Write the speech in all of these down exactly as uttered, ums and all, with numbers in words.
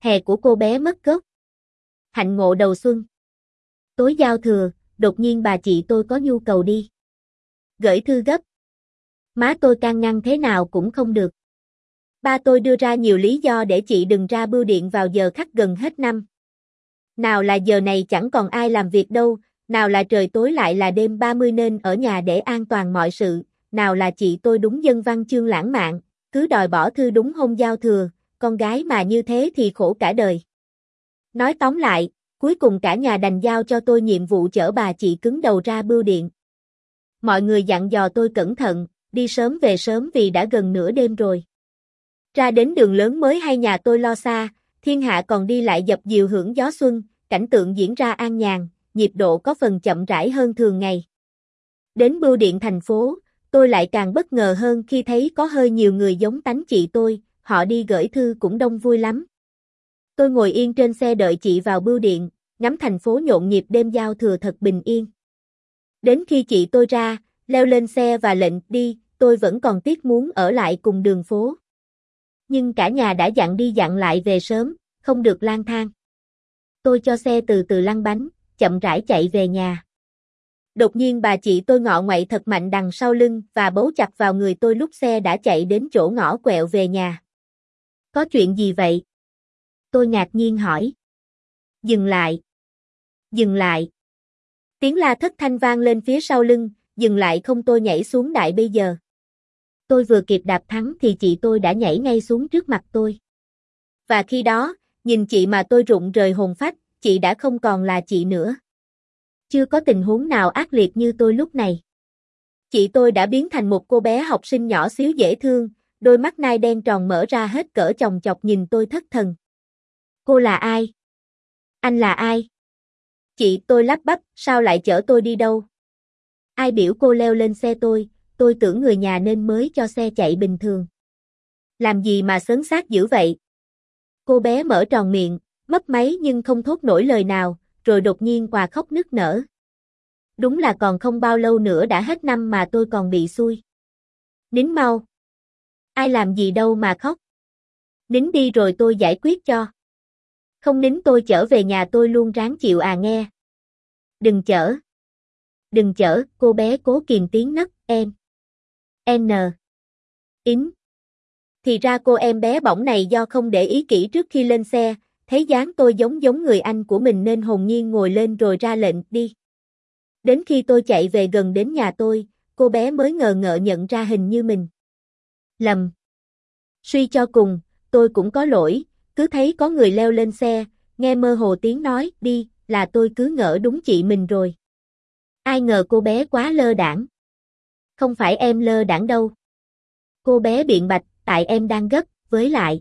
Hè của cô bé mất gốc. Hạnh ngộ đầu xuân. Tối giao thừa, đột nhiên bà chị tôi có nhu cầu đi gửi thư gấp. Má tôi can ngăn thế nào cũng không được. Ba tôi đưa ra nhiều lý do để chị đừng ra bưu điện vào giờ khắc gần hết năm. Nào là giờ này chẳng còn ai làm việc đâu, nào là trời tối lại là đêm ba mươi nên ở nhà để an toàn mọi sự, nào là chị tôi đúng dân văn chương lãng mạn, cứ đòi bỏ thư đúng hôm giao thừa, con gái mà như thế thì khổ cả đời. Nói tóm lại, cuối cùng cả nhà đành giao cho tôi nhiệm vụ chở bà chị cứng đầu ra bưu điện. Mọi người dặn dò tôi cẩn thận, đi sớm về sớm vì đã gần nửa đêm rồi. Ra đến đường lớn mới hay nhà tôi lo xa, thiên hạ còn đi lại dập dìu hưởng gió xuân, cảnh tượng diễn ra an nhàn, nhịp độ có phần chậm rãi hơn thường ngày. Đến bưu điện thành phố, tôi lại càng bất ngờ hơn khi thấy có hơi nhiều người giống tánh chị tôi, họ đi gửi thư cũng đông vui lắm. Tôi ngồi yên trên xe đợi chị vào bưu điện, ngắm thành phố nhộn nhịp đêm giao thừa thật bình yên. Đến khi chị tôi ra, leo lên xe và lệnh đi, tôi vẫn còn tiếc muốn ở lại cùng đường phố. Nhưng cả nhà đã dặn đi dặn lại về sớm, không được lang thang. Tôi cho xe từ từ lăn bánh, chậm rãi chạy về nhà. Đột nhiên bà chị tôi ngọ nguậy thật mạnh đằng sau lưng và bấu chặt vào người tôi lúc xe đã chạy đến chỗ ngõ quẹo về nhà. Có chuyện gì vậy? Tôi ngạc nhiên hỏi. Dừng lại. Dừng lại. Tiếng la thất thanh vang lên phía sau lưng, dừng lại không tôi nhảy xuống đại bây giờ. Tôi vừa kịp đạp thắng thì chị tôi đã nhảy ngay xuống trước mặt tôi. Và khi đó, nhìn chị mà tôi rụng rời hồn phách, chị đã không còn là chị nữa. Chưa có tình huống nào ác liệt như tôi lúc này. Chị tôi đã biến thành một cô bé học sinh nhỏ xíu dễ thương, đôi mắt nai đen tròn mở ra hết cỡ chòng chọc nhìn tôi thất thần. Cô là ai? Anh là ai? Chị tôi lắp bắp, sao lại chở tôi đi đâu? Ai biểu cô leo lên xe tôi, tôi tưởng người nhà nên mới cho xe chạy bình thường. Làm gì mà sớn xác dữ vậy? Cô bé mở tròn miệng, mấp máy nhưng không thốt nổi lời nào, rồi đột nhiên òa khóc nức nở. Đúng là còn không bao lâu nữa đã hết năm mà tôi còn bị xui. Nín mau. Ai làm gì đâu mà khóc. Nín đi rồi tôi giải quyết cho. Không nín tôi chở về nhà tôi luôn ráng chịu à nghe. Đừng chở. Đừng chở, cô bé cố kìm tiếng nấc, em. N. Ín. Thì ra cô em bé bỏng này do không để ý kỹ trước khi lên xe, thấy dáng tôi giống giống người anh của mình nên hồn nhiên ngồi lên rồi ra lệnh đi. Đến khi tôi chạy về gần đến nhà tôi, cô bé mới ngờ ngợ nhận ra hình như mình lầm. Suy cho cùng, tôi cũng có lỗi, cứ thấy có người leo lên xe, nghe mơ hồ tiếng nói đi, là tôi cứ ngỡ đúng chị mình rồi. Ai ngờ cô bé quá lơ đãng. Không phải em lơ đãng đâu. Cô bé biện bạch, tại em đang gấp, với lại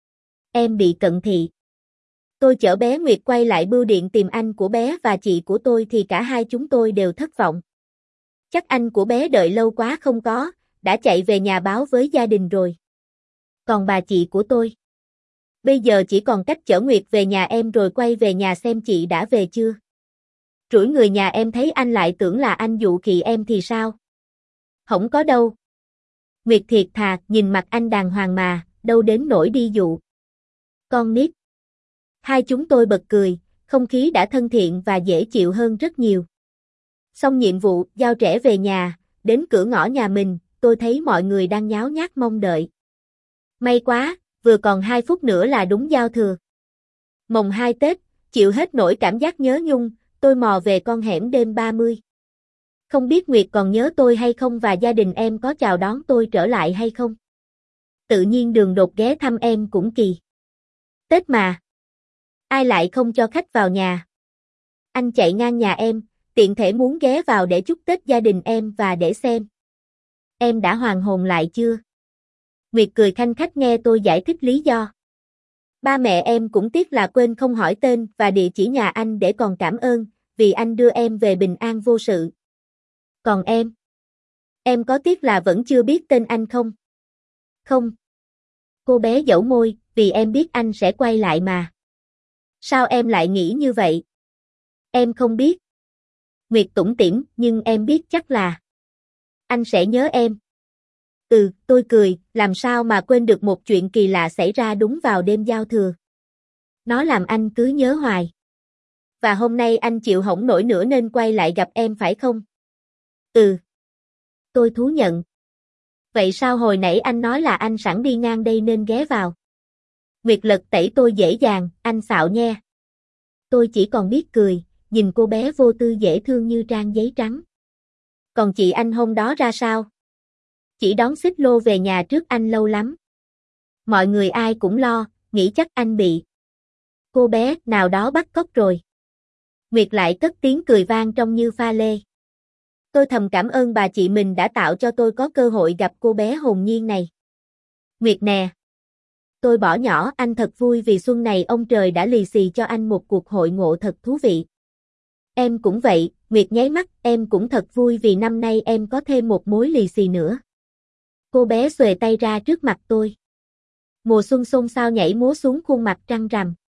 em bị cận thị. Tôi chở bé Nguyệt quay lại bưu điện tìm anh của bé và chị của tôi thì cả hai chúng tôi đều thất vọng. Chắc anh của bé đợi lâu quá không có, đã chạy về nhà báo với gia đình rồi. Còn bà chị của tôi, bây giờ chỉ còn cách chở Nguyệt về nhà em rồi quay về nhà xem chị đã về chưa. Rủi người nhà em thấy anh lại tưởng là anh dụ khị em thì sao? Không có đâu. Nguyệt thiệt thà, nhìn mặt anh đàng hoàng mà, đâu đến nỗi đi dụ. Con nít. Hai chúng tôi bật cười, không khí đã thân thiện và dễ chịu hơn rất nhiều. Xong nhiệm vụ, giao trẻ về nhà, đến cửa ngõ nhà mình, tôi thấy mọi người đang nháo nhác mong đợi. May quá, vừa còn hai phút nữa là đúng giao thừa. Mồng hai Tết, chịu hết nổi cảm giác nhớ nhung, tôi mò về con hẻm đêm ba mươi. Không biết Nguyệt còn nhớ tôi hay không và gia đình em có chào đón tôi trở lại hay không? Tự nhiên đường đột ghé thăm em cũng kỳ. Tết mà. Ai lại không cho khách vào nhà? Anh chạy ngang nhà em, tiện thể muốn ghé vào để chúc Tết gia đình em và để xem. Em đã hoàn hồn lại chưa? Nguyệt cười khanh khách nghe tôi giải thích lý do. Ba mẹ em cũng tiếc là quên không hỏi tên và địa chỉ nhà anh để còn cảm ơn, vì anh đưa em về bình an vô sự. Còn em? Em có tiếc là vẫn chưa biết tên anh không? Không. Cô bé dẫu môi, vì em biết anh sẽ quay lại mà. Sao em lại nghĩ như vậy? Em không biết. Nguyệt tủm tỉm, nhưng em biết chắc là anh sẽ nhớ em. Ừ, tôi cười, làm sao mà quên được một chuyện kỳ lạ xảy ra đúng vào đêm giao thừa. Nó làm anh cứ nhớ hoài. Và hôm nay anh chịu hổng nổi nữa nên quay lại gặp em phải không? Ừ. Tôi thú nhận. Vậy sao hồi nãy anh nói là anh sẵn đi ngang đây nên ghé vào? Nguyệt lật tẩy tôi dễ dàng, anh xạo nha. Tôi chỉ còn biết cười, nhìn cô bé vô tư dễ thương như trang giấy trắng. Còn chị anh hôm đó ra sao? Chỉ đón xích lô về nhà trước anh lâu lắm. Mọi người ai cũng lo, nghĩ chắc anh bị cô bé nào đó bắt cóc rồi. Nguyệt lại cất tiếng cười vang trông như pha lê. Tôi thầm cảm ơn bà chị mình đã tạo cho tôi có cơ hội gặp cô bé hồn nhiên này. Nguyệt nè. Tôi bỏ nhỏ, anh thật vui vì xuân này ông trời đã lì xì cho anh một cuộc hội ngộ thật thú vị. Em cũng vậy, Nguyệt nháy mắt, em cũng thật vui vì năm nay em có thêm một mối lì xì nữa. Cô bé xuề tay ra trước mặt tôi. Mùa xuân xôn xao nhảy múa xuống khuôn mặt trăng rằm.